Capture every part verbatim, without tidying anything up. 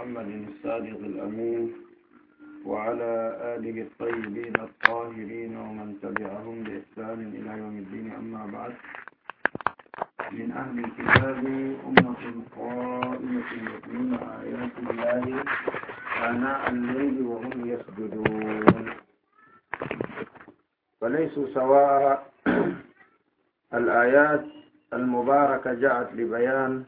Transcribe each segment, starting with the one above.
محمد الصادق الأمين وعلى آله الطيبين الطاهرين ومن تبعهم بإحسان إلى يوم الدين. أما بعد، من أهل الكتاب أمة قائمة يتلون آيات الله آناء الليل وهم يسجدون، فليسوا سواء. الآيات المباركة جاءت لبيان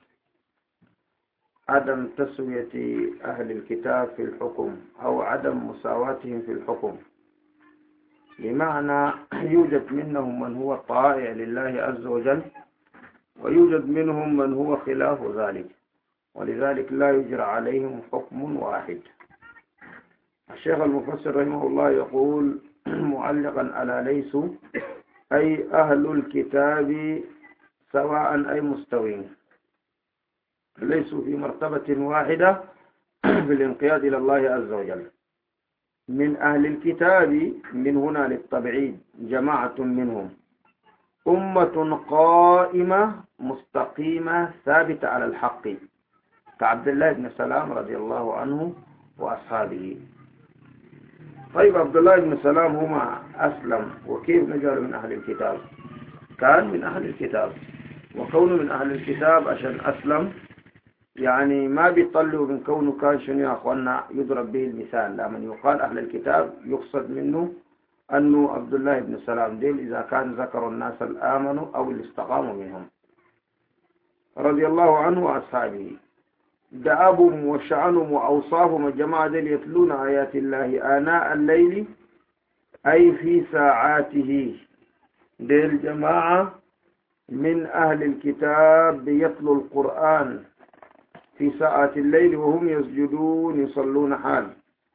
عدم تسوية أهل الكتاب في الحكم أو عدم مساواتهم في الحكم، بمعنى يوجد منهم من هو طائع لله عز وجل ويوجد منهم من هو خلاف ذلك، ولذلك لا يجرى عليهم حكم واحد. الشيخ المفسر رحمه الله يقول معلقا على ليسوا أي أهل الكتاب سواء أي مستوين، ليسوا في مرتبة واحدة بالانقياد إلى الله عز وجل. من أهل الكتاب من هنا للتبعيد جماعة منهم، أمة قائمة مستقيمة ثابتة على الحق، كعبد الله بن سلام رضي الله عنه وأصحابه. طيب، عبد الله بن سلام هما أسلم، وكيف نجعل من أهل الكتاب؟ كان من أهل الكتاب، وكونه من أهل الكتاب عشان أسلم يعني ما بيطلعوا من كونه كان شنو يا أخوانا يضرب به المثال. لما يقال أهل الكتاب يقصد منه أنه عبد الله بن سلام ديل إذا كان ذكروا الناس الآمنوا أو اللي استقاموا منهم رضي الله عنه وأصحابه. دعابهم وشعنهم وأوصافهم الجماعة ديل يتلون آيات الله آناء الليل أي في ساعاته. ديل جماعة من أهل الكتاب يتلو القرآن في ساعات الليل وهم يسجدون يصلون حال.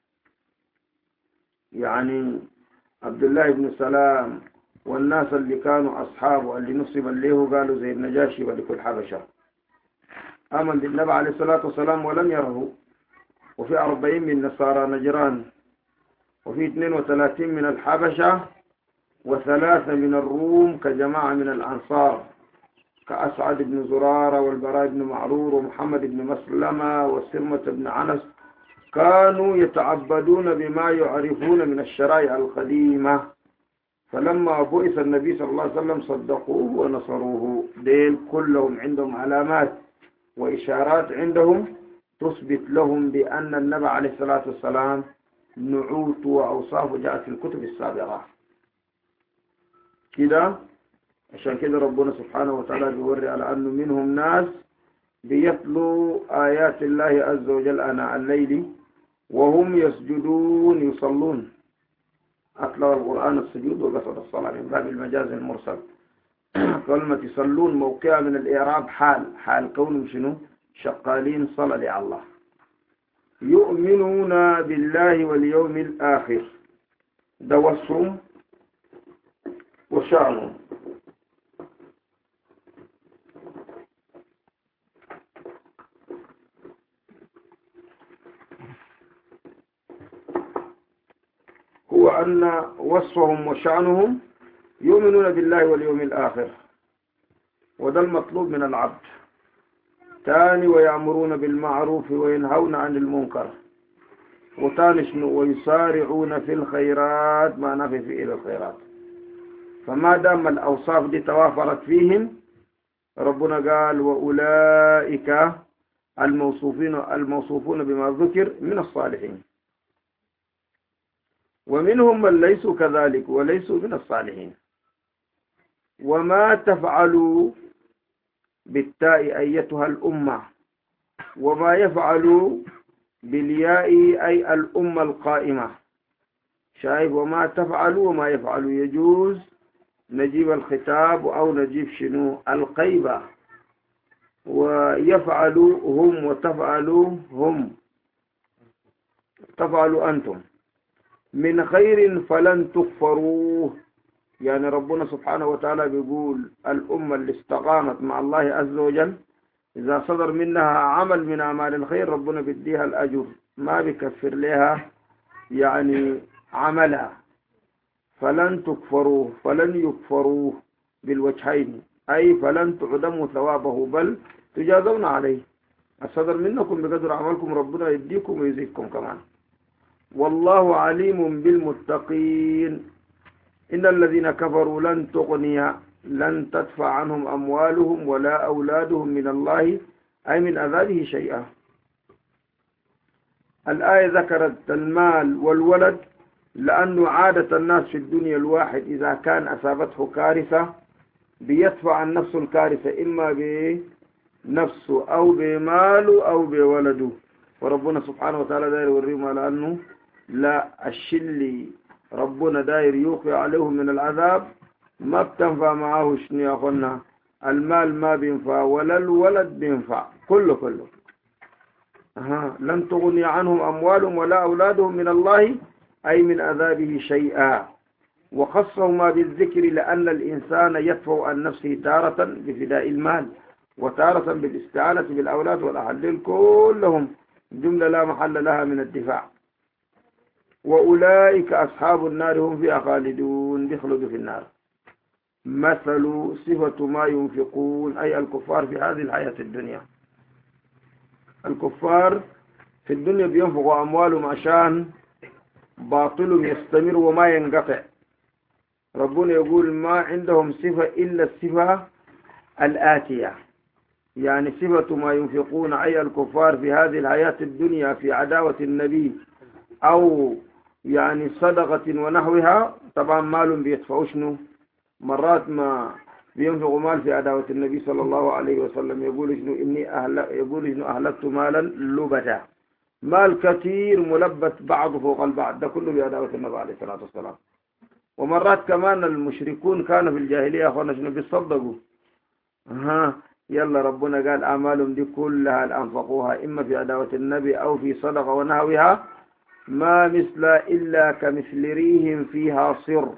يعني عبد الله بن سلام والناس اللي كانوا أصحابه اللي نصب له قالوا زي النجاشي ولكل حبشة آمن بالنبي عليه الصلاة والسلام ولم يره، وفي أربعين من نصارى نجران، وفي اثنين وثلاثين من الحبشة، وثلاثة من الروم كجماعة من الأنصار كأسعد بن زرارة والبراء بن معرور ومحمد بن مسلمة وسرمة بن عنس، كانوا يتعبدون بما يعرفون من الشرائع القديمة. فلما بعث النبي صلى الله عليه وسلم صدقوه ونصروه. ديل كلهم عندهم علامات وإشارات عندهم تثبت لهم بأن النبي عليه الصلاة والسلام نعوت وأوصافه جاءت في الكتب السابقة كده. عشان كده ربنا سبحانه وتعالى بيوري على أنه منهم ناس بيتلوا آيات الله عز وجل آناء الليل وهم يسجدون يصلون. أتلوا القرآن السجود وقصد الصلاة من باب المجاز المرسل. كلمة يصلون موقعة من الإعراب حال حال كونهم شنو شقالين صلى لله. يؤمنون بالله واليوم الآخر، ده وصفهم وشأنهم. هو أن وصفهم وشأنهم يؤمنون بالله واليوم الآخر، وده المطلوب من العبد. تاني ويأمرون بالمعروف وينهون عن المنكر، وتاني شنو ويسارعون في الخيرات ما نفي في إلى الخيرات. فما دام الأوصاف دي توافرت فيهم ربنا قال وأولئك الموصوفين الموصوفون بما ذكر من الصالحين. ومنهم من ليسوا كذلك وليسوا من الصالحين. وما تفعلوا بالتاء أيتها الأمة، وما يفعلوا بالياء أي الأمة القائمة. شايف وما تفعلوا وما يفعلوا يجوز نجيب الخطاب أو نجيب شنو القيبة، ويفعلوا هم وتفعلوا هم تفعلوا أنتم من خير فلن تكفروه. يعني ربنا سبحانه وتعالى بيقول الأمة اللي استقامت مع الله عز وجل إذا صدر منها عمل من أعمال الخير ربنا بيديها الأجر، ما بيكفر لها يعني عملها. فلن تكفروه فلن يكفروه بالوجهين، أي فلن تعدموا ثوابه بل تجازون عليه. الصدر منكم بقدر عملكم ربنا يديكم ويزيدكم كمان. والله عليم بالمتقين. إن الذين كفروا لن تغني لن تدفع عنهم أموالهم ولا أولادهم من الله أي من عذابه شيئا. الآية ذكرت المال والولد لأنه عادة الناس في الدنيا الواحد إذا كان أصابته كارثة بيدفع عن نفسه الكارثة إما بنفسه أو بماله أو بولده. وربنا سبحانه وتعالى داير يوريهم على أنه لا، الشلي ربنا داير يوقع عليهم من العذاب ما بتنفع معه شنو يا أخوانا، المال ما بينفع ولا الولد بينفع، كله كله. أها. لن تغني عنهم أموالهم ولا أولادهم من الله أي من عذابه شيئا. وخصهما بالذكر لأن الإنسان يدفع عن نفسه تارة بفداء المال وتارة بالاستعانة بالأولاد والأهل كلهم جملة لا محل لها من الدفاع. وأولئك أصحاب النار هم فيها خالدون، بيخلدوا في النار. مثل صفة ما ينفقون أي الكفار في هذه الحياة الدنيا. الكفار في الدنيا بينفقوا أموالهم عشان باطلهم يستمر وما ينقطع. ربنا يقول ما عندهم صفة إلا الصفة الآتية، يعني صفة ما ينفقون أي الكفار في هذه الحياة الدنيا في عداوة النبي أو يعني صدقة ونحوها. طبعا مال بيدفعوا شنو، مرات ما بينفقوا مال في عداوة النبي صلى الله عليه وسلم يقول شنو إني أهل يقول شنو أهلكت مالا لبدا، مال كثير ملبت بعضه فوق البعض، ده كله بعداوة النبي عليه الصلاة والسلام. ومرات كمان المشركون كانوا في الجاهلية أخوانا شنو بيصدقوا. ها يلا ربنا قال أعمالهم دي كلها أنفقوها إما في عداوة النبي أو في صدقة ونحوها ما مثل إلا كمثل ريهم فيها صر،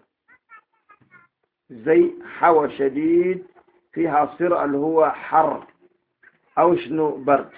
زي حوى شديد فيها صر اللي هو حر أو شنو برد.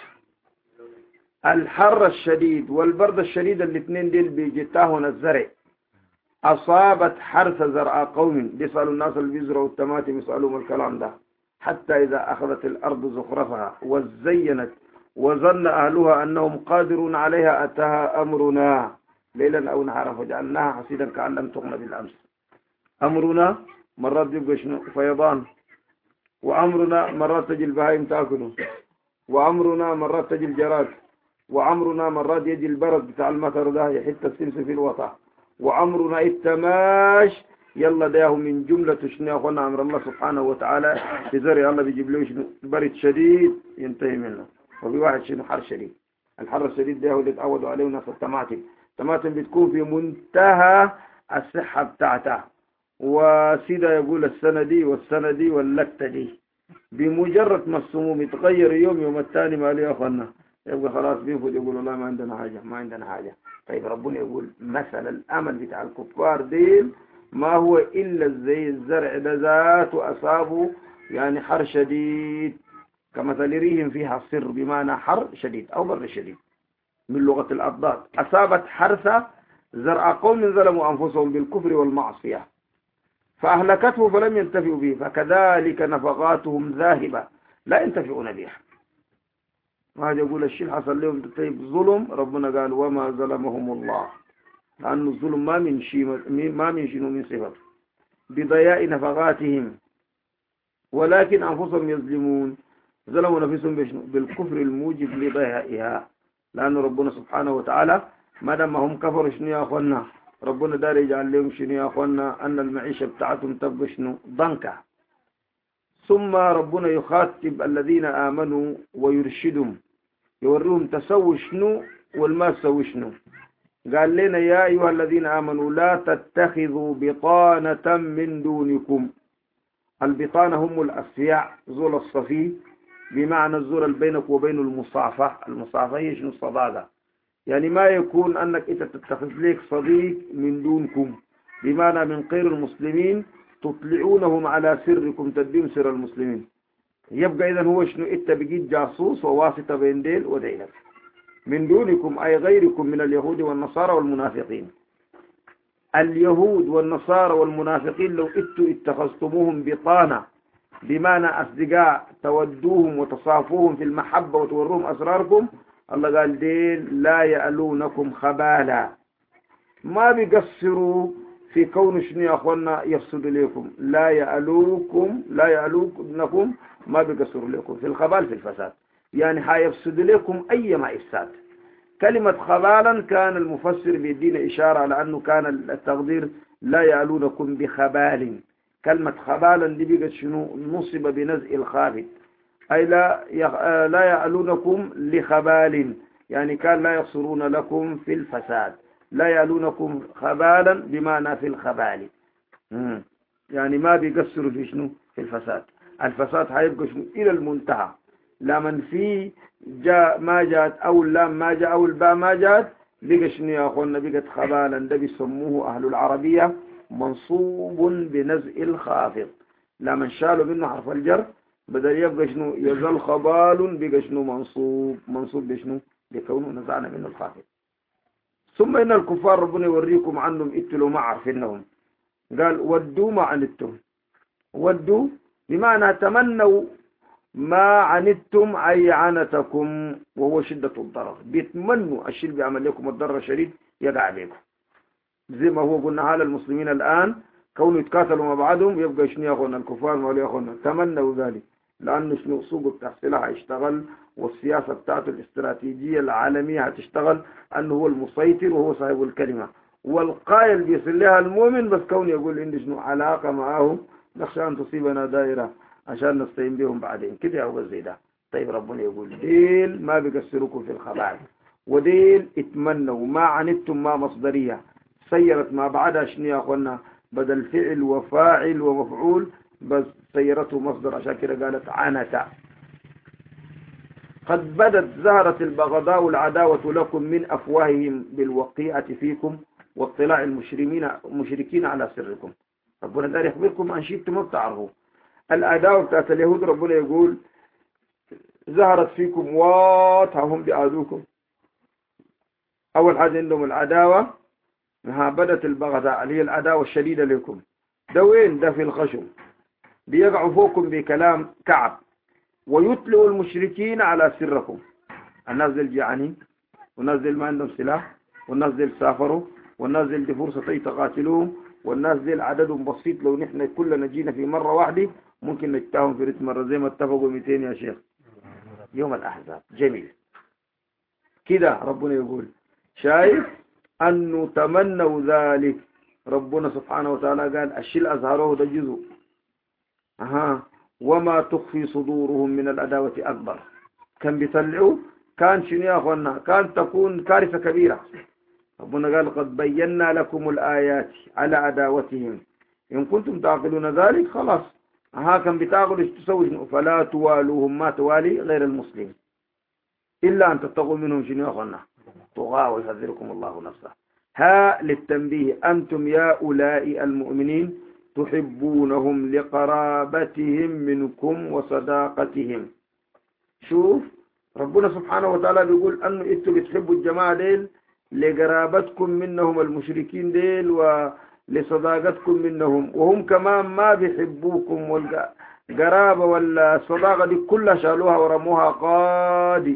الحر الشديد والبرد الشديد الاثنين دول بيجتاهن الزرع. أصابت حرث زرع قوم، بيسألوا الناس اللي بيزرعوا التماتم يسألوهم الكلام ده، حتى إذا أخذت الأرض زخرفها وزينت وظن أهلها أنهم قادرون عليها أتاها أمرنا ليلا أو نهارا فجعلناها حصيدا كأن لم تغن بالأمس. أمرنا مرات يبقى شنو فيضان، وأمرنا مرات تجي البهائم تأكله، وأمرنا مرات تجي الجراد، وأمرنا مرات يجي البرد بتاع المطر ده يحط السمس في الوطا، وأمرنا التماش يلا ده من جملة شنو أخوانا أمر الله سبحانه وتعالى في زرع الله بيجيب له شنو برد شديد ينتهي منه، وفي واحد شنو حر شديد. الحر الشديد ده هو اللي تعودوا عليه ناس الطماطم. الطماطم بتكون في منتهى الصحة بتاعتها، وسيدا يقول السنة دي والسنة دي واللتة دي بمجرد ما السموم يتغير يوم يوم الثاني ما ليه أخوانا يبقى خلاص بينفذ يقول والله ما عندنا حاجة ما عندنا حاجة. طيب ربنا يقول مثل الأمل بتاع الكفار ديل ما هو إلا زي الزرع ده ذاته أصابه يعني حر شديد كمثل ريهم فيها صر بمعنى حر شديد أو بر شديد من لغة الأضداد. أصابت حرث زرع قوم ظلموا أنفسهم بالكفر والمعصية فأهلكته فلم ينتفعوا به فكذلك نفقاتهم ذاهبة لا ينتفعون بها. هذا يقول الشيء حصل لهم طيب ظلم، ربنا قال وما ظلمهم الله لأن الظلم ما من شيء ما من شيء من صفة بضياء نفقاتهم ولكن أنفسهم يظلمون، ظلموا نفسهم بالكفر الموجب لضيائها. لأن ربنا سبحانه وتعالى ما دام هم كفروا شنو يا أخوانا ربنا دار يجعل لهم شنو يا أخوانا أن المعيشة بتاعتهم تبقى شنو ضنكة. ثم ربنا يخاطب الذين آمنوا ويرشدهم يوريهم تسوي شنو والما تسوي شنو. قال لنا يا أيها الذين آمنوا لا تتخذوا بطانة من دونكم. البطانة هم الأصفياء زول الصفي بمعنى الزول بينك وبين المصافة. المصافة هي شنو الصداقة، يعني ما يكون أنك إنت تتخذ لك صديق من دونكم بمعنى من غير المسلمين تطلعونهم على سركم تدين سر المسلمين. يبقى إذن هو شنو إنت بقيت جاسوس وواسطة بين ديل وديلك. من دونكم أي غيركم من اليهود والنصارى والمنافقين. اليهود والنصارى والمنافقين لو إنتوا اتخذتموهم بطانة بمعنى أصدقاء تودوهم وتصافوهم في المحبة وتوروهم أسراركم. الله قال ديل لا يألونكم خبالا، ما بيقصروا في كون شنو يا أخوانا يفسد لكم. لا يألوكم لا يألونكم ما بيقصروا لكم في الخبال في الفساد، يعني حيفسد لكم أيما إفساد. كلمة خبالا كان المفسر بيدينا إشارة على أنه كان التقدير لا يألونكم بخبال. كلمة خبالا دي بيقت شنو نصب بنزء الخافض، أي لا لا يألونكم لخبال، يعني كان لا يقصرون لكم في الفساد. لا يألونكم خبالا بمعنى في الخبال، يعني ما بيقصروا في شنو في الفساد. الفساد حيبقى شنو إلى المنتهى، لا من فيه جاء ما جاءت أو اللام ما جاء أو الباء ما جاءت بقى شنو يا أخوانا بقت خبالا. ده بيسموه أهل العربية منصوب بنزء الخافض، لا من شالوا منه حرف الجر بدل يبقى شنو يزال خبال بقى شنو منصوب منصوب بشنو بكونه نزعنا منه الخافض. ثم إن الكفار ربنا يوريكم عنهم اتلوا ما عارفينهم. قال ودوا ما عنتم، ودوا بمعنى تمنوا ما عنتم أي عنتكم وهو شدة الضرر. بيتمنوا الشيء اللي بيعمل لكم الضرر الشديد يقع عليكم، زي ما هو قلنا حال المسلمين الآن كونوا يتقاتلوا مع بعضهم يبقى شنو يا أخونا الكفار ما يا أخونا تمنوا ذلك، لأنه شنو سوق التحصيل هيشتغل والسياسة بتاعته الاستراتيجية العالمية هتشتغل، أنه هو المسيطر وهو صاحب الكلمة والقائل بيصل لها المؤمن. بس كون يقول إن شنو علاقة معهم نخشى أن تصيبنا دائرة عشان نستعين بهم بعدين كده أو زي ده. طيب ربنا يقول ديل ما بيقصركم في الخبائث، وديل اتمنوا ما عنتم ما مصدرية سيرت ما بعدها شنو يا أخوانا بدل فعل وفاعل ومفعول، بس سيرته مصدر عشان كده قالت عنتا. قد بدت زهرة البغضاء والعداوة لكم من أفواههم بالوقيعة فيكم واطلاع المشركين مشركين على سركم. ربنا دار يخبركم عن شيء انتم ما بتعرفوه. العداوة بتاعت اليهود ربنا يقول ظهرت فيكم واضحة هم بيعادوكم. أول حاجة عندهم العداوة ها بدت البغضاء اللي هي العداوة الشديدة لكم. ده وين؟ ده في الخشم، بيقعوا فوقكم بكلام كعب ويطلعوا المشركين على سركم. الناس دي جعانين والناس دي ما عندهم سلاح والناس دي سافروا والناس دي فرصة تقاتلوهم والناس دي عددهم بسيط، لو نحن كلنا جينا في مرة واحدة ممكن نجتاهم في رتم مرة زي ما اتفقوا مئتين يا شيخ يوم الأحزاب. جميل كده ربنا يقول شايف أنه تمنوا ذلك. ربنا سبحانه وتعالى قال الشيء أظهره ده جزء أها وما تخفي صدورهم من العداوة أكبر. كان بيطلعوا كان شنو يا أخوانا كان تكون كارثة كبيرة. ربنا قال قد بينا لكم الآيات على عداوتهم إن كنتم تعقلون ذلك. خلاص ها كان بتعقلوا تسوي فلا توالوهم ما توالي غير المسلم إلا أن تتقوا منهم شنو يا أخوانا طغاة ويحذركم الله نفسه. ها للتنبيه أنتم يا أولئك المؤمنين تحبونهم لقرابتهم منكم وصداقتهم. شوف ربنا سبحانه وتعالى بيقول أنه إنتوا بتحبوا الجماعة ديل لقرابتكم منهم المشركين ديل ولصداقتكم منهم، وهم كمان ما بيحبوكم والقرابة والصداقة دي كلها شالوها ورموها قادي.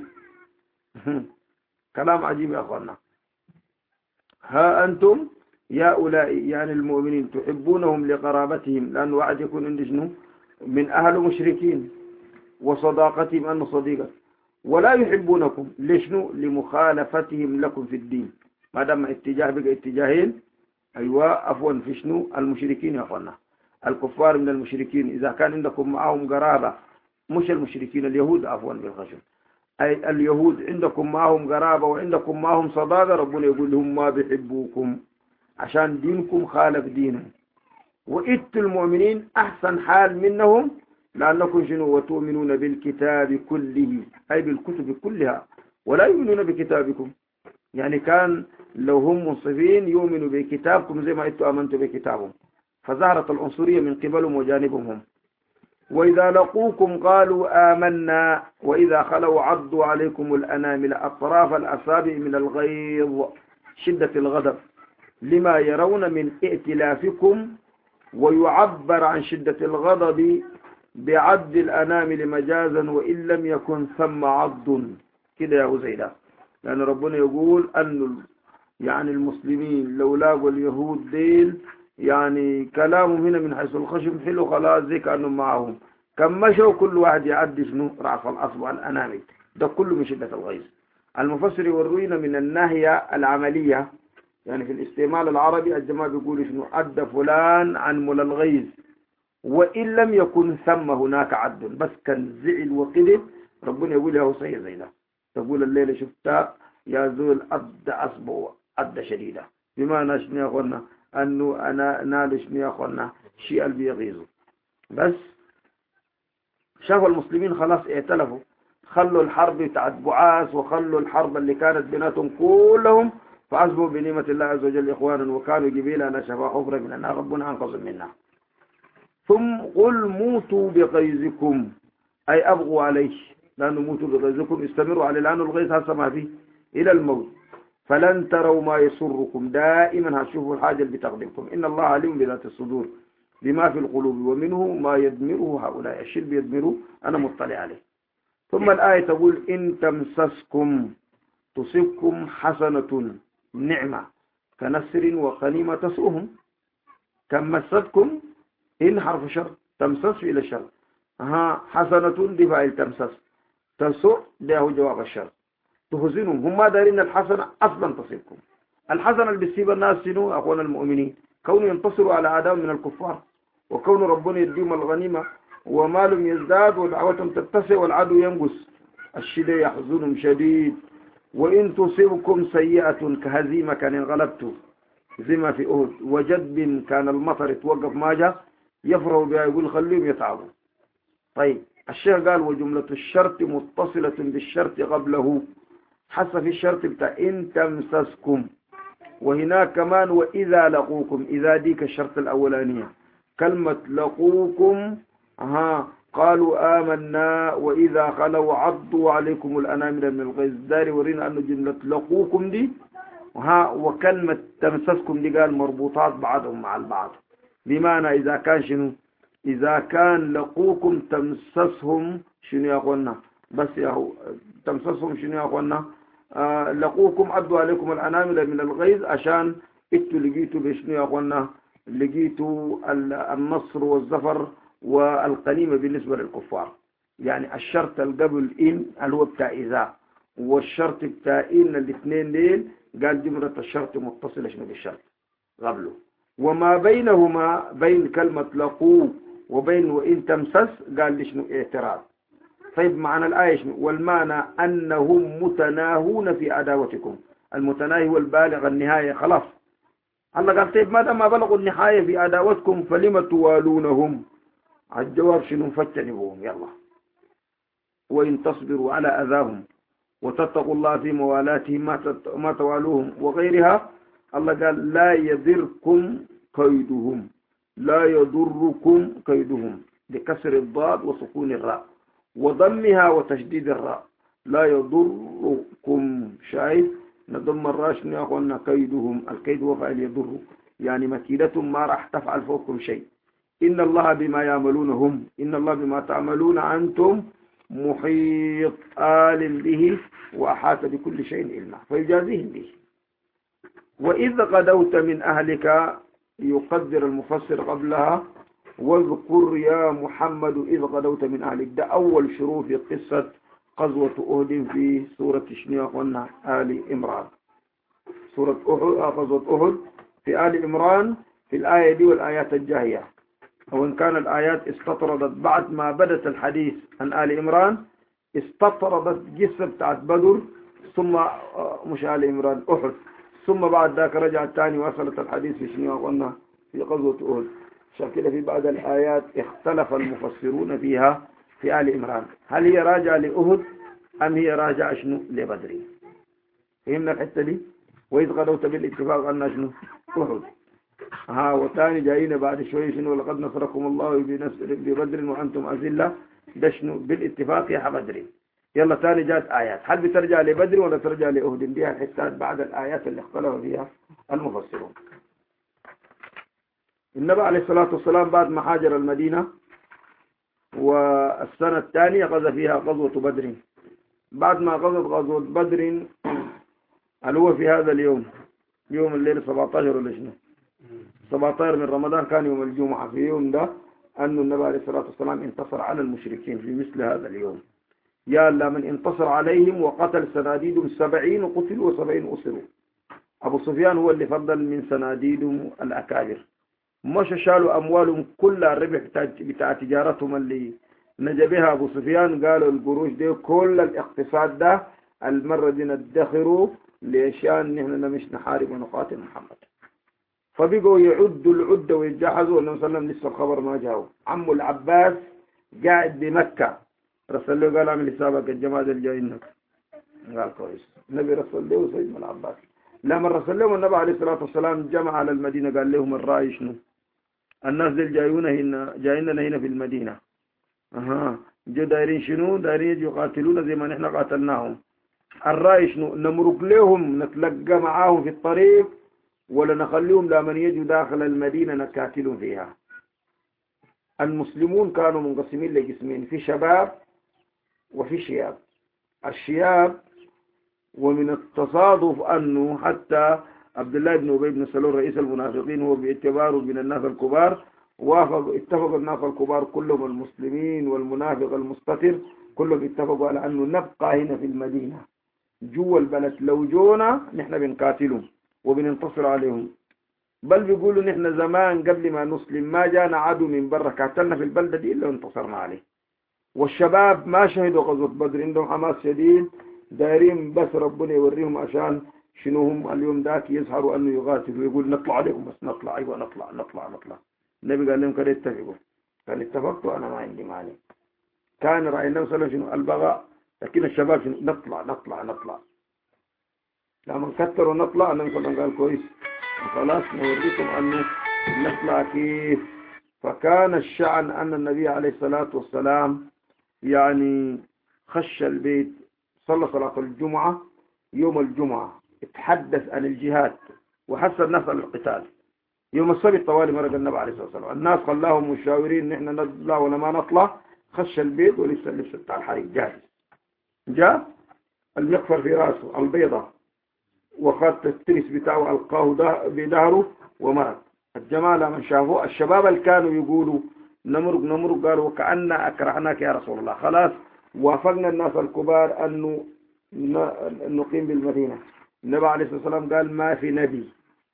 كلام عجيب يا أخوانا. ها أنتم يا أولئك يعني المؤمنين تحبونهم لقرابتهم لأن وعد يكون عند شنو من أهل مشركين وصداقتهم أنه صديقة، ولا يحبونكم لشنو لمخالفتهم لكم في الدين. ما دام اتجاه بقى اتجاهين أيوة عفوا في شنو المشركين يا أخوانا الكفار من المشركين. إذا كان عندكم معهم قرابة مش المشركين اليهود عفوا بالخشم أي اليهود عندكم معهم قرابة وعندكم معهم صداقة ربنا يقول لهم ما بيحبوكم عشان دينكم خالف دينهم. وإت المؤمنين أحسن حال منهم لأنكم شنو وتؤمنون بالكتاب كله أي بالكتب كلها ولا يؤمنون بكتابكم. يعني كان لو هم منصفين يؤمنوا بكتابكم زي ما إنتوا آمنتوا بكتابهم. فظهرت العنصرية من قبلهم وجانبهم هم. وإذا لقوكم قالوا آمنا وإذا خلوا عضوا عليكم الأنامل أطراف الأصابع من الغيظ شدة الغضب لما يرون من ائتلافكم. ويعبر عن شدة الغضب بعد الأنامل مجازا وإن لم يكن ثم عض كده يا أزيدا، لأن ربنا يقول أن يعني المسلمين لو لاقوا اليهود ديل يعني كلامهم هنا من حيث الخشم حلو خلاص زي كأنهم معهم، كم مشوا كل واحد يعدي شنو رأس الأصبع الأنامل، ده كله من شدة الغيظ. المفسر يورينا من الناحية العملية يعني في الاستعمال العربي الجماعة بيقولوا شنو أدى فلان عن مل الغيظ وإن لم يكن ثم هناك عد، بس كان زعل وقدر ربنا يقول له صحيح زي ده، تقول الليلة شفتها يا زول أدى أصبع أدى شديدة، بما نشني يا أخوانا أنه أنا نالشني يا أخوانا شيء اللي بيغيظه. بس شافوا المسلمين خلاص ائتلفوا، خلوا الحرب بتاعت بعاث وخلوا الحرب اللي كانت بيناتهم كلهم، فأصبحوا بنعمة الله عز وجل إخوانا وكانوا جبيلا نشفا حفرة من النار ربنا أنقذ منها. ثم قل موتوا بغيظكم أي أبغوا عليه، لأنه موتوا بغيظكم استمروا عليه لأنه الغيظ هسه ما فيه إلى الموت، فلن تروا ما يسركم دائما هتشوفوا الحاجة اللي بتغضبكم، إن الله عليم بذات الصدور بما في القلوب ومنه ما يدمره هؤلاء، الشيء بيدمره أنا مطلع عليه. ثم الآية تقول إن تمسسكم تصبكم حسنة نعمة كنسر وغنيمة تسؤهم، كم مستكم إن حرف شر تمسس إلى الشر، ها حسنة دي فاعل تمسس، تسوء ده هو جواب الشر، تحزنهم هم ما دارين الحسنة أصلا تصيبكم. الحسنة اللي بيصيب الناس شنو أخوان المؤمنين؟ كونوا ينتصروا على أعدائهم من الكفار، وكون ربنا يديهم الغنيمة ومالهم يزداد ودعوتهم تتسع والعدو ينقص، الشدة يحزنهم شديد. وإن تصيبكم سيئة كهزيمة كان انغلبتوا زي ما في أهد وجدب كان المطر توقف ما جاء يفرحوا بها يقول خليهم يتعبوا. طيب الشيخ قال وجملة الشرط متصلة بالشرط قبله، حسب الشرط بتاع إن تمسسكم، وهناك كمان وإذا لقوكم، إذا ديك الشرط الأولانية كلمة لقوكم ها قالوا آمنا وإذا خلوا عضوا عليكم الأنامل من الغيظ، داري ورينا أنه جملة لقوكم دي ها وكلمة تمسسكم دي قال مربوطات بعضهم مع البعض، بمعنى إذا كان شنو إذا كان لقوكم تمسسهم شنو يا أخوانا، بس يا هو تمسسهم شنو يا أخوانا آه لقوكم عضوا عليكم الأنامل من الغيظ عشان انتوا لقيتوا بشنو يا أخوانا لقيتوا النصر والظفر والقنيمة بالنسبة للكفار. يعني الشرط القبل إن اللي هو بتاع إذا والشرط بتاع إن الاثنين ديل قال جملة الشرط متصلة شنو بالشرط قبله، وما بينهما بين كلمة لقوا وبين وإن تمسس قال لي شنو اعتراض. طيب معنى الآية شنو؟ والمعنى أنهم متناهون في عداوتكم، المتناهي والبالغ النهاية خلاص. الله قال طيب ماذا ما بلغوا النهاية في عداوتكم فلما توالونهم؟ الجواب شنو؟ فاجتنبوهم يلا. وإن تصبروا على أذاهم وتتقوا الله في موالاتهم ما توالوهم وغيرها، الله قال لا يضركم كيدهم، لا يضركم كيدهم بكسر الضاد وسكون الراء وضمها وتشديد الراء، لا يضركم، شايف نضم الراء يا أخوانا كيدهم، الكيد هو فعل يضر يعني مكيدتهم ما راح تفعل فوقكم شيء. إن الله بما يعملون هم، إن الله بما تعملون أنتم محيط آل به وأحاط بكل شيء علما فيجازيهم به. وإذ غدوت من أهلك يقدر المفسر قبلها واذكر يا محمد إذ غدوت من أهلك، ده أول شروع في قصة غزوة أهد في سورة شنو قلنا آل عمران، سورة أهد غزوة أهد في آل عمران في الآية دي والآيات الجاية، وإن كان الآيات استطردت بعد ما بدت الحديث عن آل عمران استطردت قصة بتاعت بدر ثم مش آل عمران أحد، ثم بعد ذاك رجعت تاني وصلت الحديث في شنو قلنا في غزوة أهد. عشان كده في بعض الآيات اختلف المفسرون فيها في آل عمران هل هي راجعة لأهد أم هي راجعة شنو لبدر. فهمنا الحتة دي؟ وإذ غدوت بالاتفاق أن شنو أهد، ها وثاني جايين بعد شوي شنو لقد نصركم الله ببدر وأنتم أذلة، ده شنو بالاتفاق يا بدر. يلا ثاني جاءت آيات هل بترجع لبدر ولا ترجع لأهد، دي الحتات بعد الآيات اللي اختلف فيها المفسرون. النبي عليه الصلاة والسلام بعد ما هاجر المدينة والسنة الثانية غزا فيها غزوة بدر. بعد ما غزت غزوة بدر هل هو في هذا اليوم يوم الليل سبعة عشر ولا شنو؟ سبعة عشر من رمضان كان يوم الجمعة. في يوم ده أن النبي عليه الصلاة والسلام انتصر على المشركين في مثل هذا اليوم. يا الله من انتصر عليهم وقتل سناديدهم سبعين وقتلوا وسبعين أسروا. أبو سفيان هو اللي فضل من سناديدهم الأكابر، مش شالوا أموالهم كلها الربح بتاع تجارتهم اللي نجبها أبو سفيان. قالوا القروش دي كل الاقتصاد ده المرة دي ندخروا ليشان نحن مش نحارب ونقاتل محمد. فبقوا يعدوا العدة ويتجهزوا. النبي صلى الله عليه وسلم لسه الخبر ما جاءه. عمه العباس قاعد بمكة، رسل له قال اعمل حسابك الجماعة الجايين. قال كويس. النبي رسل له سيدنا العباس. لما رسل لهم النبي عليه الصلاة والسلام جمع على المدينة قال لهم الرأي شنو؟ الناس دي جايونا هنا جاينا هنا في المدينة. اها جو دايرين شنو؟ دايرين يجوا يقاتلونا زي ما نحن قاتلناهم. الرأي شنو؟ نمرق لهم نتلقى معاهم في الطريق ولا نخليهم لمن يجوا داخل المدينة نقاتلهم فيها. المسلمون كانوا منقسمين لقسمين، في شباب وفي شياب. الشياب ومن التصادف أنه حتى عبد الله بن أبي بن سلول رئيس المنافقين هو باعتباره من الناس الكبار وافق اتفق الناس الكبار كلهم المسلمين والمنافق المستتر كلهم اتفقوا على أنه نبقى هنا في المدينة جوا البلد. لو جونا نحن بنقاتلهم وبننتصر عليهم. بل بيقولوا نحن زمان قبل ما نسلم ما جانا عدو من برا قاتلنا في البلدة دي إلا وانتصرنا عليه. والشباب ما شهدوا غزوة بدر، عندهم حماس شديد دايرين بس ربنا يوريهم عشان شنو هم اليوم ذاك يظهروا أنه يقاتلوا ويقول نطلع عليهم بس نطلع. أيوة نطلع نطلع نطلع. النبي قال لهم كده اتفقوا. قال اتفقتوا أنا ما عندي مانع. كان رأي النبي صلى الله عليه وسلم شنو البغاء، لكن الشباب شنو نطلع نطلع نطلع. لما نكتر ونطلع النبي صلى الله عليه وسلم قال كويس خلاص نوريكم أنه نطلع كيف. فكان الشأن أن النبي عليه الصلاة والسلام يعني خش البيت صلى صلاة الجمعة يوم الجمعة، اتحدث عن الجهاد وحث الناس على القتال. يوم السبت طوالي مرق النبي عليه الصلاة والسلام الناس خلاهم مشاورين نحن نطلع ولا ما نطلع. خش البيت ولسه اللبس بتاع الحريق جاهز. جاء المغفر في راسه البيضة وخط الترس بتاعه ألقاه بداره ومرض. الجماعة لما شافوه الشباب اللي كانوا يقولوا نمرق نمرق قالوا وكأن أكرهناك يا رسول الله. خلاص وافقنا الناس الكبار أنه نقيم بالمدينة. النبي عليه الصلاة والسلام قال ما في نبي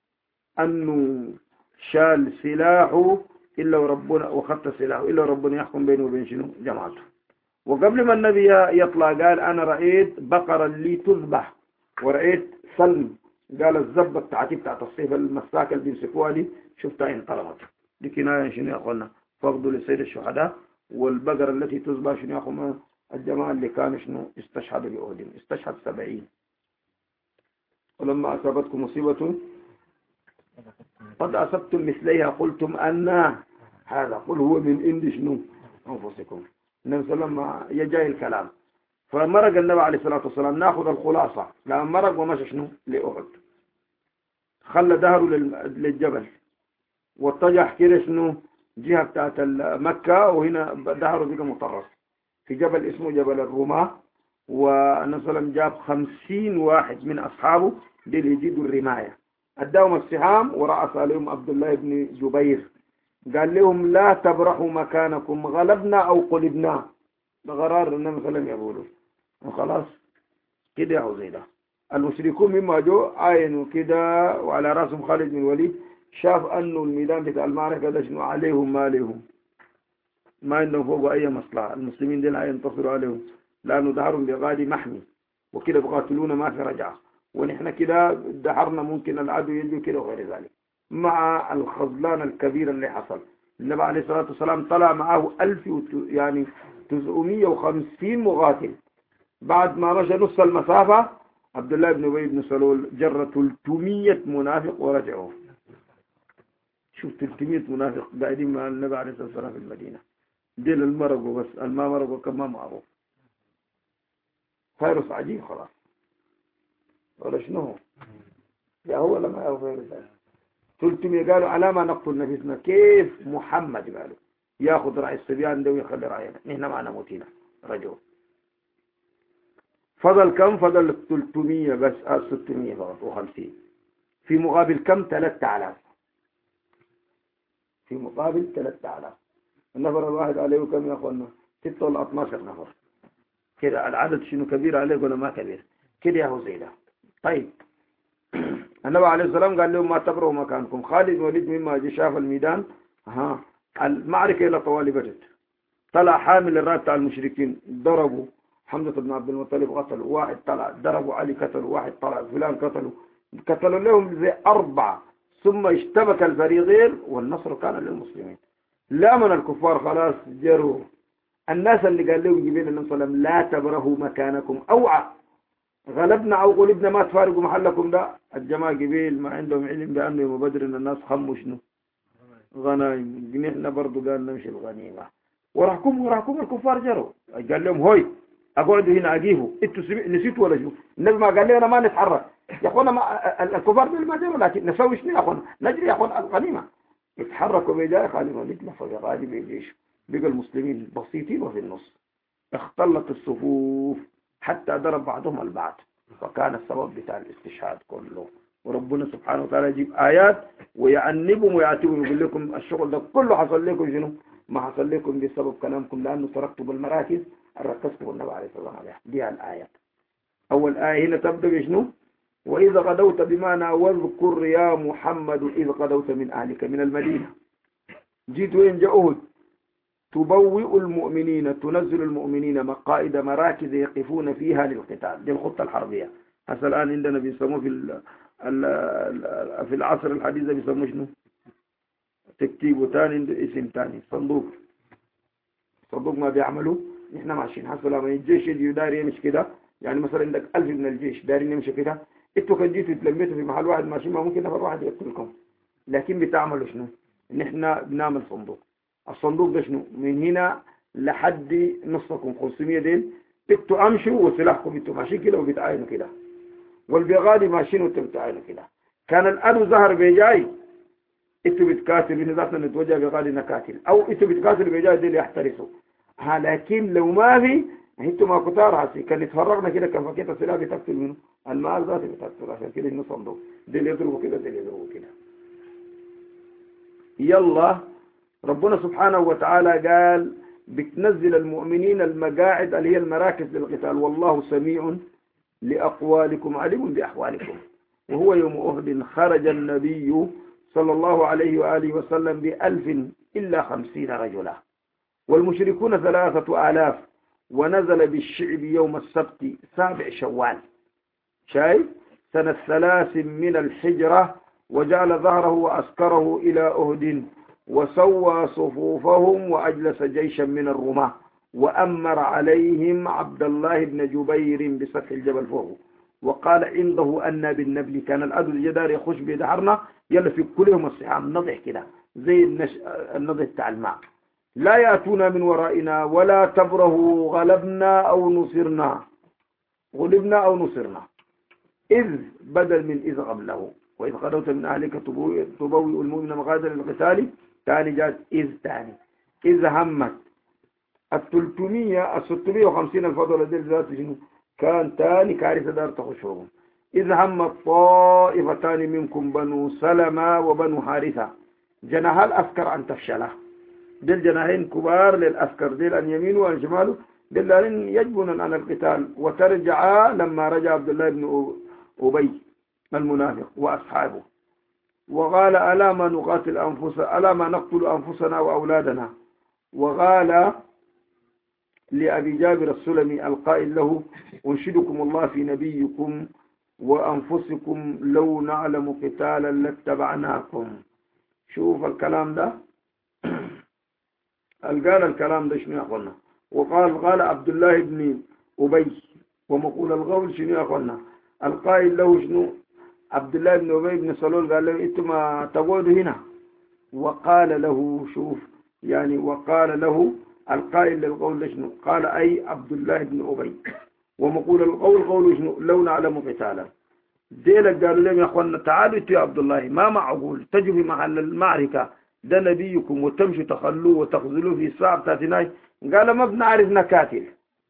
أنه شال سلاحه إلا وربنا وخط سلاحه إلا وربنا يحكم بينه وبين شنو جماعته. وقبل ما النبي يطلع قال أنا رأيت بقرة لي تذبح ورأيت سلم. قال الزبة بتاعتي بتاعت الصيف المساكة اللي بيمسكوها دي شفتها انطلقت. دي كناية شنو يا أخوانا فقدوا لسيد الشهداء. والبقرة التي تذبح شنو يا أخوانا الجماعة اللي كانوا شنو استشهدوا بأهد استشهد سبعين. ولما أصابتكم مصيبة قد أصبتم مثليها قلتم أن هذا قل هو من عند شنو أنفسكم. النبي صلى الله عليه وسلم يجاي الكلام. فمرق النبي عليه الصلاة والسلام ناخذ الخلاصة. لما مرق ومشى شنو لأحد خلى ظهره للجبل واتجه كده شنو جهة بتاعت مكة وهنا ظهره بقى مطرس في جبل اسمه جبل الرماة. والنبي صلى الله عليه وسلم جاب خمسين واحد من أصحابه دي اللي يجيبوا الرماية أداهم السهام ورأس عليهم عبد الله بن جبير قال لهم لا تبرحوا مكانكم غلبنا أو قلبنا. ده قرار النبي صلى الله عليه وسلم يقولوا وخلاص كده يا عزيزة. المشركون مما جو عاينوا كده وعلى راسهم خالد بن الوليد شاف أنه الميدان بتاع المعركة ده شنو عليهم ما عليهم ما عندهم فوق أي مصلحة. المسلمين دي لا ينتصروا عليهم لأنه دهرهم بغادي محمي وكده بقاتلونا ما في رجعة ونحن كده دهرنا ممكن العدو يجي كده وغير ذلك. مع الخذلان الكبير اللي حصل النبي عليه الصلاة والسلام طلع معه ألف يعني تسعمية وخمسين مقاتل. بعد ما مشى نص المسافة عبد الله بن أبي بن سلول جر ثلاثمية منافق ورجعوا. شوف ثلاثمية منافق قاعدين مع النبي عليه الصلاة والسلام في المدينة. ديل المرقوا بس الما مرقوا كما معروف. فيروس عجيب خلاص ولا شنو يا هو لما هو فيروس ثلاثمية قالوا على ما نقتل نفسنا كيف محمد قالوا ياخذ رأي الصبيان ده ويخلي رأينا نحن معنا موتينا رجل. فضل كم؟ فضل ثلاثمية بس، آه ستمية فقط وخمسين، في مقابل كم؟ ثلاثة آلاف، في مقابل ثلاثة آلاف. النفر الواحد عليه كم يا أخوانا؟ ستة ولا اثناشر نفر كده. العدد شنو كبير عليه ولا ما كبير؟ كده يا هو زي ده. طيب النبي عليه السلام قال لهم ما تبروا مكانكم. خالد بن وليد مما جه شاف الميدان، ها المعركة إلى طوالي بدت، طلع حامل الراية بتاع المشركين، ضربوا حمزة بن عبد المطلب قتلوا واحد، طلع ضربوا علي قتلوا واحد، طلع فلان قتلوا، قتلوا لهم زي أربعة، ثم اشتبك الفريقين والنصر كان للمسلمين. لا من الكفار خلاص جروا. الناس اللي قال لهم جبريل النبي صلى الله عليه وسلم لا تبرهوا مكانكم، أوعى غلبنا أو غلبنا ما تفارقوا محلكم، ده الجماعة قبيل ما عندهم علم بأنه يوم بدر إن الناس خموا شنو؟ غنايم. نحن برضو قال نمشي الغنيمة، وراكم وراكم الكفار جروا. قال لهم هوي اقعدوا هنا اجيبوا، انتوا نسيتوا ولا شو؟ النبي ما قال لنا ما نتحرك يا اخوانا، ما الكفار دول ما جروا، لكن نسوي شنو يا اخوانا؟ نجري يا اخوانا الغنيمة. اتحركوا بجاي خالد وليد لفوا غادي بيجيش، بقى المسلمين بسيطين وفي النص، اختلط الصفوف حتى ضرب بعضهم البعض، وكان السبب بتاع الاستشهاد كله. وربنا سبحانه وتعالى يجيب آيات ويعنبهم ويعاتبهم، يقول لكم الشغل ده كله حصل لكم شنو؟ ما حصل لكم بسبب كلامكم، لأنه تركتوا بالمراكز ركزتوا بالنبي عليه الصلاة والسلام. دي الآيات. أول آية هنا تبدأ بشنو؟ وإذا غدوت بمعنى واذكر يا محمد إذ غدوت من أهلك من المدينة، جيت وين؟ جاء أهد. تبوئ المؤمنين، تنزل المؤمنين مقائد مراكز يقفون فيها للقتال. دي الخطة الحربية. هسه الآن عندنا بيسموه في في العصر الحديث بيسموه شنو؟ تكتيب ثاني، اسم ثاني، صندوق. صندوق ما بيعملوا، نحن ماشيين حسب لما الجيش يجي داري يمشي كده، يعني مثلا عندك ألف من الجيش دارين يمشي كده، انتوا كان جيتوا تلميتوا في محل واحد ماشيين، ما ممكن نفر واحد يقتلكم، لكن بتعملوا شنو؟ نحن بنعمل صندوق. الصندوق ده شنو؟ من هنا لحد نصكم خمسمية دين، انتوا امشوا وسلاحكم انتوا ماشيين كده وبتعاينوا كده، والبغادي ماشيين وانتوا بتعاينوا كده. كان الأدو ظهر بيجاي، انتوا بتقاتلوا، إن ذاتنا نتوجه بغادي نقاتل، او انتوا بتقاتلوا بيجاي دي اللي يحترسوا. ها لكن لو ما في انتوا ما كتار عسي كان يتفرقنا كده، كان فكيت السلاح بتقتل منه المال ذاتي بتقتل، عشان كده انه صندوق دي اللي يضربوا كده دي اللي يضربوا كده. يلا ربنا سبحانه وتعالى قال بتنزل المؤمنين المقاعد اللي هي المراكز للقتال، والله سميع لأقوالكم عليم بأحوالكم. وهو يوم أهد خرج النبي صلى الله عليه وآله وسلم بألف إلا خمسين رجلا، والمشركون ثلاثة آلاف، ونزل بالشعب يوم السبت سابع شوال، شايف، سنة ثلاث من الحجرة، وجعل ظهره وأسكره إلى أهد، وسوى صفوفهم وأجلس جيشا من الرماة، وأمر عليهم عبد الله بن جبير بسفح الجبل فوق، وقال عنده أن بالنبل كان الأدو الجدار يخش بدحرنا، يلا في كلهم الصحام نضح كده زي النش... النضح بتاع الماء، لا يأتونا من ورائنا ولا تبره غلبنا أو نصرنا، غلبنا أو نصرنا، إذ بدل من إذ قبله، وإذ غدوت من أهلك تبوئ المؤمن مقاعد للقتال، تاني جات إذ تاني، إذ همت التلتمية الستمية وخمسين الفضل ديل ذات شنو؟ كان تاني كارثة دار تخشهم. إذ هم الطائفتان منكم بنو سلمة وبنو حارثة، جناها الأسكر أن تفشله، ديل جناهين كبار للأسكر، ديل أن يمين وأن شماله، ديل أن يجبن عن القتال، وترجع لما رجع عبد الله بن أبي المنافق وأصحابه، وقال ألا ما نقاتل أنفسنا، ألا ما نقتل أنفسنا وأولادنا، وقال لأبي جابر السلمي القائل له أنشدكم الله في نبيكم وأنفسكم لو نعلم قتالا لاتبعناكم. شوف الكلام ده قال الكلام ده شنو يا أخوانا؟ وقال قال عبد الله بن أبي، ومقول القول شنو يا أخوانا؟ القائل له شنو؟ عبد الله بن أبي بن سلول قال له انتم ما تقعدوا هنا، وقال له شوف يعني وقال له القائل للقول لشنو؟ قال أي عبد الله بن أبي، ومقول القول قول شنو؟ لو نعلم قتالا. ديلك قالوا لهم يا أخوانا تعالوا يا عبد الله، ما معقول تجوا في محل المعركة ده نبيكم وتمشوا تخلوه وتخذلوه في الساعة بتاعتنا؟ قال ما بنعرف نكاتل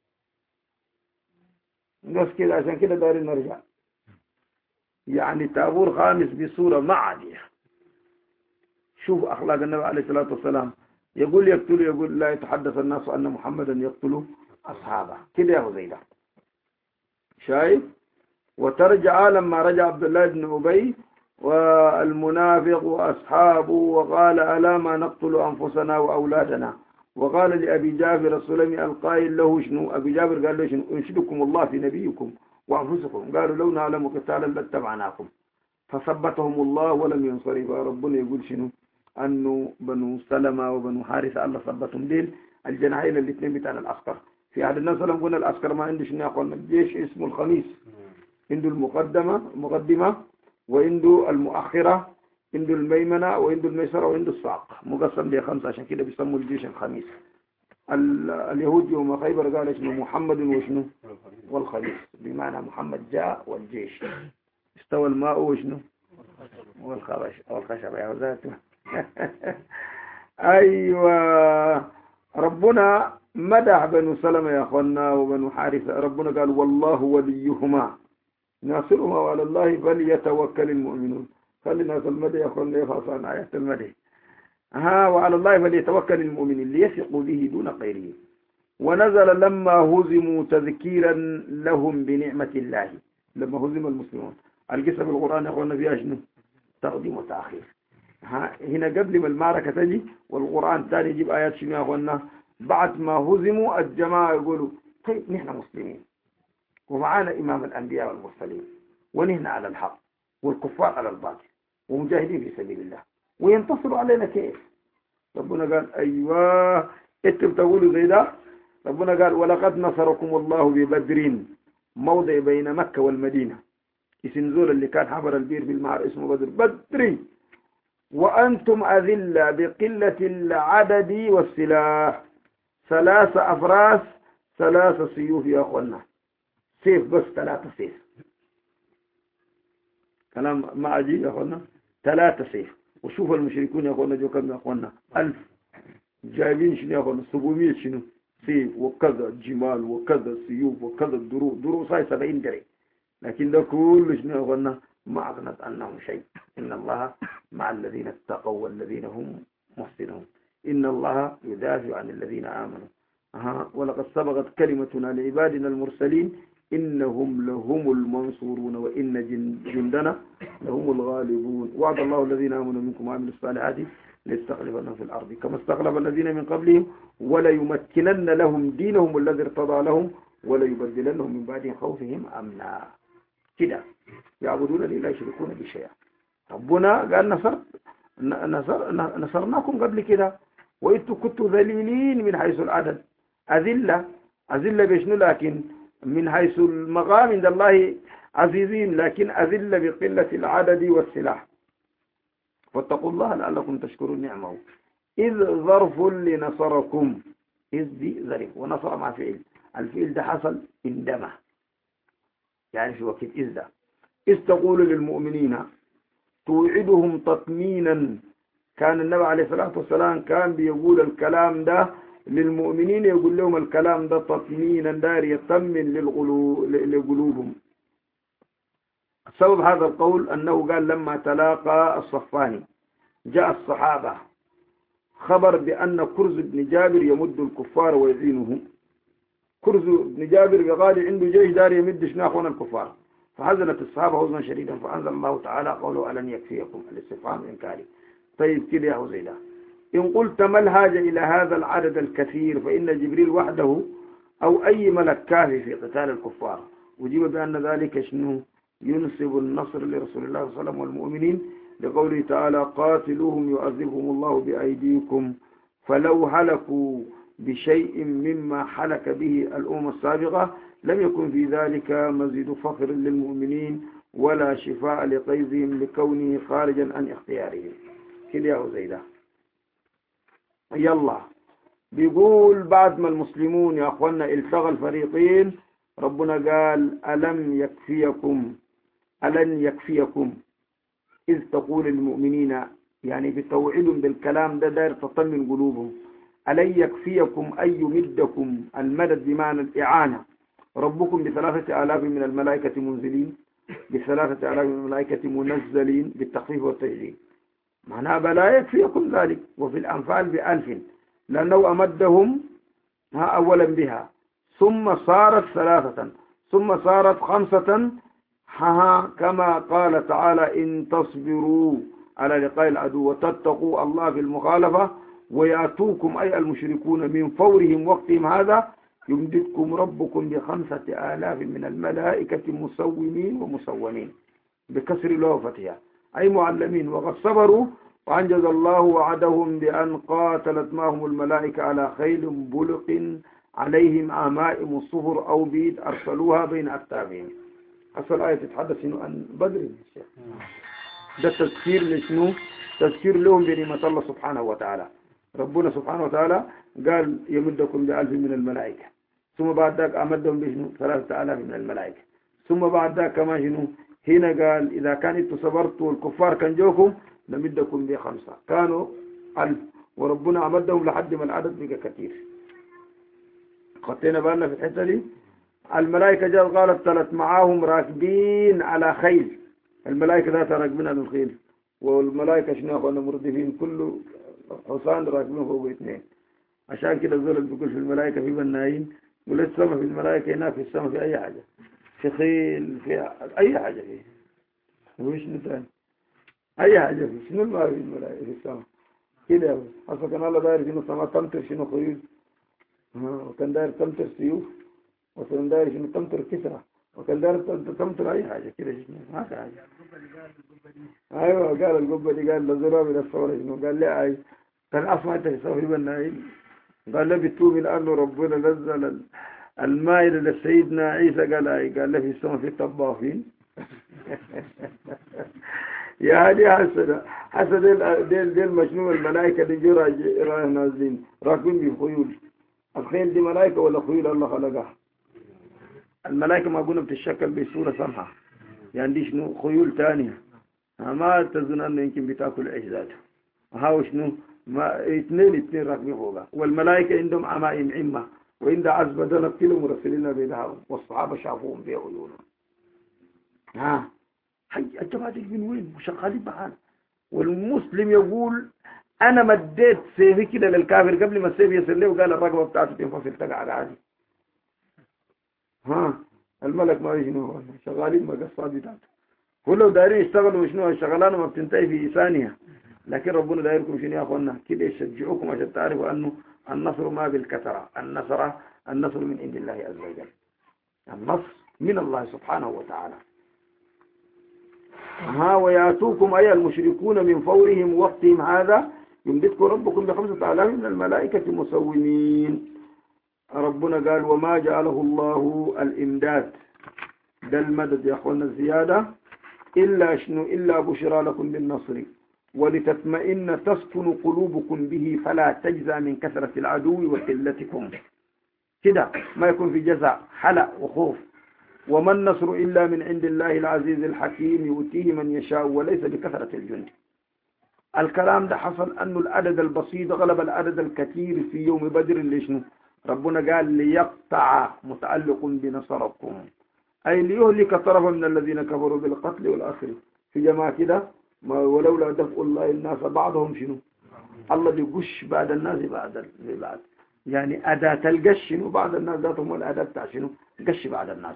بس كده. عشان كده دارين نرجع. يعني تابور خامس بصورة ما عادية. شوف أخلاق النبي عليه الصلاة والسلام، يقول يقتلوا، يقول لا يتحدث الناس أن محمدا يقتل أصحابه كده يا زيدا. شايف؟ وترجع لما رجع عبد الله بن أبي والمنافق وأصحابه وقال ألا ما نقتل أنفسنا وأولادنا، وقال لأبي جابر السلمي القائل له شنو؟ أبي جابر قال له شنو؟ انشدكم الله في نبيكم وأنفسكم، قالوا لو نعلم قتالا لاتبعناكم، فثبتهم الله ولم ينصروا. ربنا يقول شنو؟ أنه بنو سلمة وبنو حارثة الله ثبتهم ديل الجناحين الاثنين بتاع العسكر. في عهد النبي صلى الله عليه وسلم قلنا العسكر ما عنده شنو يا اخوانا؟ الجيش اسمه الخميس، عنده المقدمة مقدمة، وعنده المؤخرة، عنده الميمنة، وعنده الميسرة، وعنده الساق، مقسم لخمسة. عشان كده بيسموا الجيش الخميس. اليهود يوم خيبر قال اسمه محمد وشنو؟ والخميس، بمعنى محمد جاء والجيش استوى الماء وشنو؟ والخبش والخشب يا ذاته. أيوة. ربنا مدح بنو سلمة يا أخوانا وبنو حارثة. ربنا قال والله وليهما ناصرهما وعلى الله فليتوكل المؤمنون. خلينا في المدح يا أخوانا يخاف عن آيات المدح. ها وعلى الله فليتوكل المؤمنين ليثقوا به دون غيره. ونزل لما هزموا تذكيرا لهم بنعمة الله. لما هزم المسلمون القصة بالقرآن يا أخوانا فيها شنو؟ تقديم وتأخير. ها هنا قبل ما المعركة تجي، والقرآن تاني يجيب آيات شنو يا أخوانا؟ بعد ما هزموا الجماعة يقولوا طيب نحن مسلمين ومعانا إمام الأنبياء والمرسلين ونحن على الحق والكفار على الباطل ومجاهدين في سبيل الله، وينتصروا علينا كيف؟ ربنا قال أيوة انتم بتقولوا زي ده. ربنا قال ولقد نصركم الله ببدر موضع بين مكة والمدينة. اسم زول اللي كان حفر البير في المعر اسمه بدر بدري. وأنتم أذلة بقلة العدد والسلاح، ثلاث أفراس ثلاث سيوف يا أخوانا، سيف بس ثلاثة سيف. كلام ما عجيب يا أخوانا، ثلاثة سيف. وشوف المشركون يا أخوانا جو كم يا أخوانا؟ ألف. جايبين شنو يا أخوانا؟ سبعمية شنو سيف وكذا جمال وكذا سيوف وكذا دروع، دروع صاي سبعين دري. لكن ده كل شنو يا أخوانا؟ ما أغنت عنهم شيء. إن الله مع الذين اتقوا والذين هم محسنون. إن الله يدافع عن الذين آمنوا. أها ولقد سبقت كلمتنا لعبادنا المرسلين إنهم لهم المنصورون وإن جندنا لهم الغالبون. وعد الله الذين آمنوا منكم وعملوا الصالحات ليستخلفنهم في الأرض كما استخلف الذين من قبلهم ولا يمكنن لهم دينهم الذي ارتضى لهم ولا يبدلنهم من بعد خوفهم أمنا. كده يعبدونني لا يشركون بي شيئا. ربنا قال نصر نصر نصرناكم قبل كده وإنتم كنتوا ذليلين من حيث العدد، أذلة أذلة بشنو؟ لكن من حيث المقام عند الله عزيزين، لكن أذلة بقلة العدد والسلاح. فاتقوا الله لعلكم تشكرون نعمه. إذ ظرف لنصركم، إذ دي ظرف ونصر مع فعل، الفعل ده حصل عندما، يعني في وقت إذ ده. إذ تقول للمؤمنين توعدهم تطمينا. كان النبي عليه الصلاة والسلام كان بيقول الكلام ده للمؤمنين، يقول لهم الكلام ده تطمينا دار يطمن لقلوبهم. سبب هذا القول أنه قال لما تلاقى الصفاني جاء الصحابة خبر بأن كرز بن جابر يمد الكفار ويعينه. كرز بن جابر قال عنده جيش دار يمد شناخون الكفار، فحزنت الصحابة حزنا شديدا فأنزل الله تعالى قوله ألن يكفيكم الاستفهام إنكاري. طيب كده يا حزيدا إن قلت ما الحاجة إلى هذا العدد الكثير فإن جبريل وحده أو أي ملك كافي في قتال الكفار. وجيب بأن ذلك شنو ينسب النصر لرسول الله صلى الله عليه وسلم والمؤمنين لقوله تعالى قاتلوهم يعذبهم الله بأيديكم فلو هلكوا بشيء مما حلك به الأمم السابقة لم يكن في ذلك مزيد فخر للمؤمنين ولا شفاء لقيظهم لكونه خارجا عن اختيارهم. كده يا زيدا. يلا بيقول بعد ما المسلمون يا أخوانا التغى الفريقين ربنا قال ألم يكفيكم ألن يكفيكم إذ تقول المؤمنين يعني بتوعدهم بالكلام ده داير تطمن قلوبهم. ألن يكفيكم أن يمدكم المدد بمعنى الإعانة ربكم بثلاثة آلاف من الملائكة منزلين، بثلاثة آلاف من الملائكة منزلين بالتخفيف والتجديد، معناها بلا يكفيكم ذلك. وفي الأنفال بألف لأنه أمدهم ها أولا بها ثم صارت ثلاثة ثم صارت خمسة ها كما قال تعالى إن تصبروا على لقاء العدو وتتقوا الله في المخالفة ويأتوكم أي المشركون من فورهم وقتهم هذا يمددكم ربكم بخمسة آلاف من الملائكة مسومين ومسومين بكسر الله فتحها أي معلمين وقد صبروا وأنجز الله وعدهم بأن قاتلت معهم الملائكة على خيل بلق عليهم عمائم الصفر أو بيد أرسلوها بين أكتافهم. أصل الآية تتحدث عن بدر. ده تذكير لشنو؟ تذكير لهم بنعمة الله سبحانه وتعالى. ربنا سبحانه وتعالى قال يمدكم بألف من الملائكة، ثم بعد ذلك أمدهم بشنو؟ ثلاثة آلاف من الملائكة، ثم بعد ذلك كما شنو؟ هنا قال إذا كان انتم صبرتوا والكفار كان جوكم نمدكم بخمسة، كانوا ألف وربنا أمدهم لحد ما العدد بقى كثير. خطينا بالنا في الحتة دي. الملائكة جاء قالت ثلاث معاهم راكبين على خيل، الملائكة ذات راكبين على الخيل، والملائكة شنو أخوانا مردفين كله حصان راكبين فوق اثنين. عشان كده الزول بيقول في الملائكة في بنايين، ولا السماء في الملائكة هناك في السماء في أي حاجة، في خيل في أي حاجة فيه. وش نتاني أي حاجة فيه شنو ما في الملائكة في السماء كده يا بس. حسب كان الله داير شنو السماء تمطر شنو خيول، وكان داير تمطر سيوف، وكان داير شنو تمطر كسرة، وكان داير تمطر أي حاجة كده شنو ما في حاجة. أيوة قال القبة دي قال لزرا من الصورة شنو قال لي أي كان أسمع تشوف في بنايين قال له بتوب الأرض ربنا نزل المائدة لسيدنا عيسى قال أي قال له في السماء في طباخين. يا هذه حسد حسد ديل ديل مجنون الملائكة دي جرا جرا نازلين راكبين بخيول. الخيل دي ملائكة ولا خيول الله خلقها؟ الملائكة ما قلنا بتشكل بصورة سمحة، يعني دي شنو خيول تانية ما تظن أنه يمكن بتاكل عيش ذاته. هاو شنو ما اثنين اثنين راكبين فوقها، والملائكة عندهم عمائم عمة وعند عزب دلب كيلو مرسلين بينها والصحابة شافوهم بعيونهم. ها حي الجماعة دي من وين وشغالين معانا؟ والمسلم يقول أنا مديت سيفي كده للكافر قبل ما السيف يصل له وقال الرقبة بتاعته تنفصل تقعد عادي. ها الملك ما يجنوه شغالين مقصات بتاعته، كله دايرين يشتغلوا شنو الشغلانة ما بتنتهي في ثانية، لكن ربنا دايركم شنو يا أخوانا كده يشجعوكم عشان تعرفوا أنه النصر ما بالكثرة، النصر النصر من عند الله عز وجل، النصر من الله سبحانه وتعالى. ها ويأتوكم أي المشركون من فورهم وقتهم هذا يمددكم ربكم بخمسة آلاف من الملائكة مسومين. ربنا قال وما جعله الله الإمداد ده المدد يا أخوانا الزيادة إلا شنو إلا بشرى لكم بالنصر ولتطمئن تسكن قلوبكم به فلا تجزى من كثرة العدو وقلتكم. كده ما يكون في جزع حلق وخوف. وما النصر إلا من عند الله العزيز الحكيم يؤتيه من يشاء وليس بكثرة الجند. الكلام ده حصل أنه العدد البسيط غلب العدد الكثير في يوم بدر. ليشنو ربنا قال ليقطع متعلق بنصركم أي ليهلك طرفا من الذين كفروا بالقتل والأسر. في جماعة كده ولولا دفع الله الناس بعضهم شنو الله بيقش بعد الناس بعد بعد يعني أداة القش شنو بعد الناس ذاتهم والأداة بتاع شنو قش بعد الناس.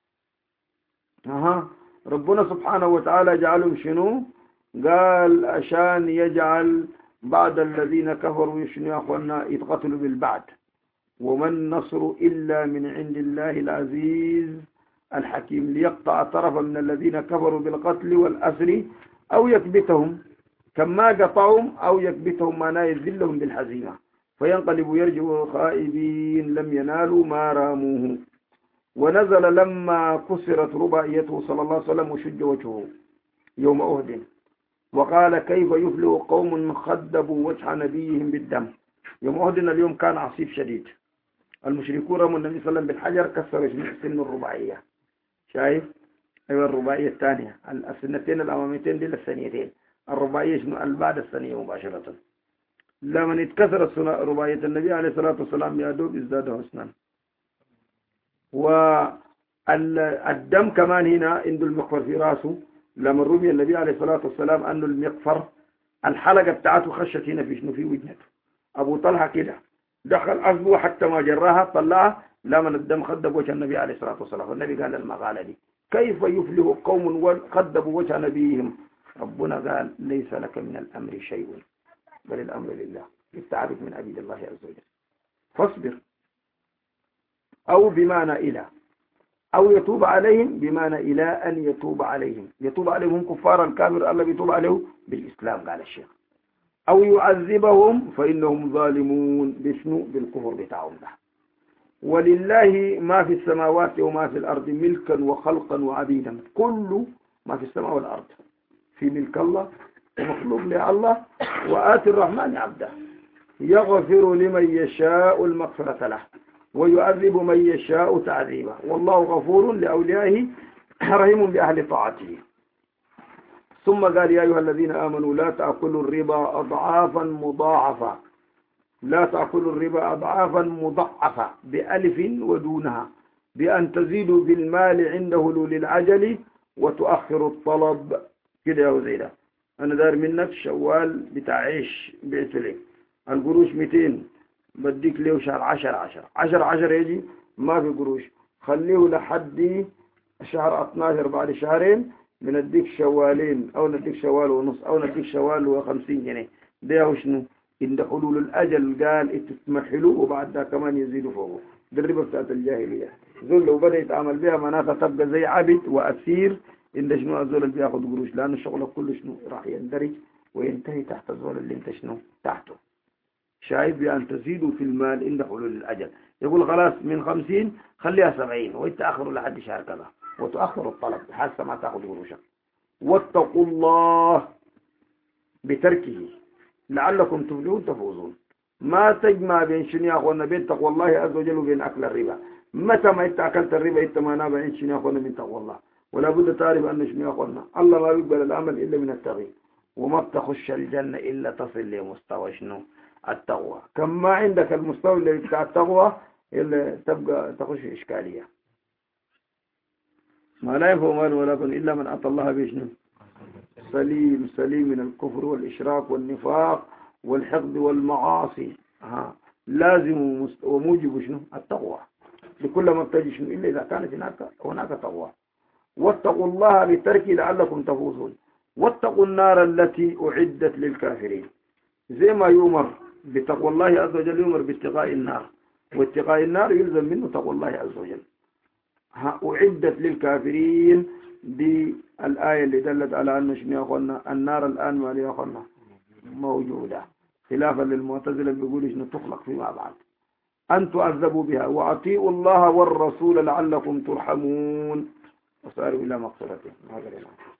أها ربنا سبحانه وتعالى جعلهم شنو قال عشان يجعل بعد الذين كفروا شنو يا أخوانا يتقتلوا بالبعد. وما النصر إلا من عند الله العزيز الحكيم ليقطع طرفا من الذين كفروا بالقتل والأسر أو يكبتهم كما قطعهم أو يكبتهم ما يذلهم بالحزيمة فينقلبوا يرجعوا خائبين لم ينالوا ما راموه. ونزل لما كسرت رباعيته صلى الله عليه وسلم وشج وجهه يوم أهد وقال كيف يفلح قوم خدبوا وجه نبيهم بالدم. يوم أهد اليوم كان عصيب شديد، المشركون رموا النبي صلى الله عليه وسلم بالحجر كسر سن الرباعية. شايف أيوة الرباعية الثانية السنتين الأماميتين دي الثانيتين الرباعية شنو بعد الثانية مباشرة. لما اتكسرت رباعية النبي عليه الصلاة والسلام يا دوب ازداد حسنا. والدم كمان هنا عند المقفر في راسه، لما رمي النبي عليه الصلاة والسلام أنه المقفر الحلقة بتاعته خشت هنا في شنو في وجهته. أبو طلحة كده دخل أصبه حتى ما جراها طلعها، لما الدم خدب وجه النبي عليه الصلاة والسلام. والنبي قال المقالة دي كيف يفلح قوم خدبوا وجه نبيهم؟ ربنا قال ليس لك من الأمر شيء بل الأمر لله، بالتعرف من عبيد الله عز وجل. فاصبر، أو بمعنى إلى، أو يتوب عليهم بمعنى إلى أن يتوب عليهم. يتوب عليهم كفار الكافر الله بيتوب عليه بالإسلام قال الشيخ، أو يعذبهم فإنهم ظالمون بشنو؟ بالكفر بتاعهم ده. ولله ما في السماوات وما في الأرض ملكا وخلقا وعبيدا، كل ما في السماء والأرض في ملك الله ومخلوق لله. وآتي الرحمن عبده يغفر لمن يشاء المغفرة له ويعذب من يشاء تعذيبا، والله غفور لأوليائه رحيم بأهل طاعته. ثم قال يا أيها الذين آمنوا لا تأكلوا الربا أضعافا مضاعفة، لا تأكلوا الربا أضعافا مضاعفة بألف ودونها، بأن تزيدوا بالمال عنده لولي العجل وتؤخروا الطلب. كده يا وزيدة أنا دار منك شوال بتعيش بعت لك القروش مئتين بديك له شهر عشر عشر عشر عشر يجي ما في قروش، خليه لحد شهر اثناشر بعد شهرين بنديك شوالين أو نديك شوال ونص أو نديك شوال وخمسين جنيه. ده شنو؟ عند حلول الأجل قال تتمحلوا وبعد ده كمان يزيدوا فوقه. ده الربا بتاعت الجاهلية. ذول لو بدأ يتعامل بها مناطق تبقى زي عبد وأسير عند شنو الزول اللي بياخد قروش، لأن الشغل كله شنو راح يندرج وينتهي تحت الزول اللي انت شنو تحته. شايف بأن تزيدوا في المال عند حلول الأجل. يقول خلاص من خمسين خليها سبعين ويتأخروا لحد شهر كذا وتؤخر الطلب حتى ما تأخذ قروشك. واتقوا الله بتركه لعلكم تفلحون تفوزون. ما تجمع بين شنو يا اخوانا بين تقوى الله عز وجل وبين اكل الربا. متى ما انت اكلت الربا انت ما نابع عند شنو يا اخوانا من تقوى الله. ولا بد تعرف ان شنو يا اخوانا الله ما يقبل العمل الا من التقي، وما بتخش الجنه الا تصل لمستوى شنو التقوى. كم ما عندك المستوى اللي بتاع التقوى الا تبقى تخش في اشكاليه. ما لا ينفع مال ولا بن الا من اتى الله بشنو سليم سليم من الكفر والإشراك والنفاق والحقد والمعاصي. ها لازم وموجب شنو التقوى لكل ما بتجي شنو إلا إذا كانت هناك هناك تقوى. واتقوا الله بترك لعلكم تفوزون. واتقوا النار التي أعدت للكافرين. زي ما يؤمر بتقوى الله عز وجل يؤمر باتقاء النار، واتقاء النار يلزم منه تقوى الله عز وجل. ها أعدت للكافرين بالآية اللي دلت على أن شنو يا أخوانا النار الآن ما يا أخوانا موجودة، خلافا للمعتزلة بيقولوا شنو تخلق فيما بعد. أن تعذبوا بها وأطيعوا الله والرسول لعلكم ترحمون وساروا إلى مغفرته.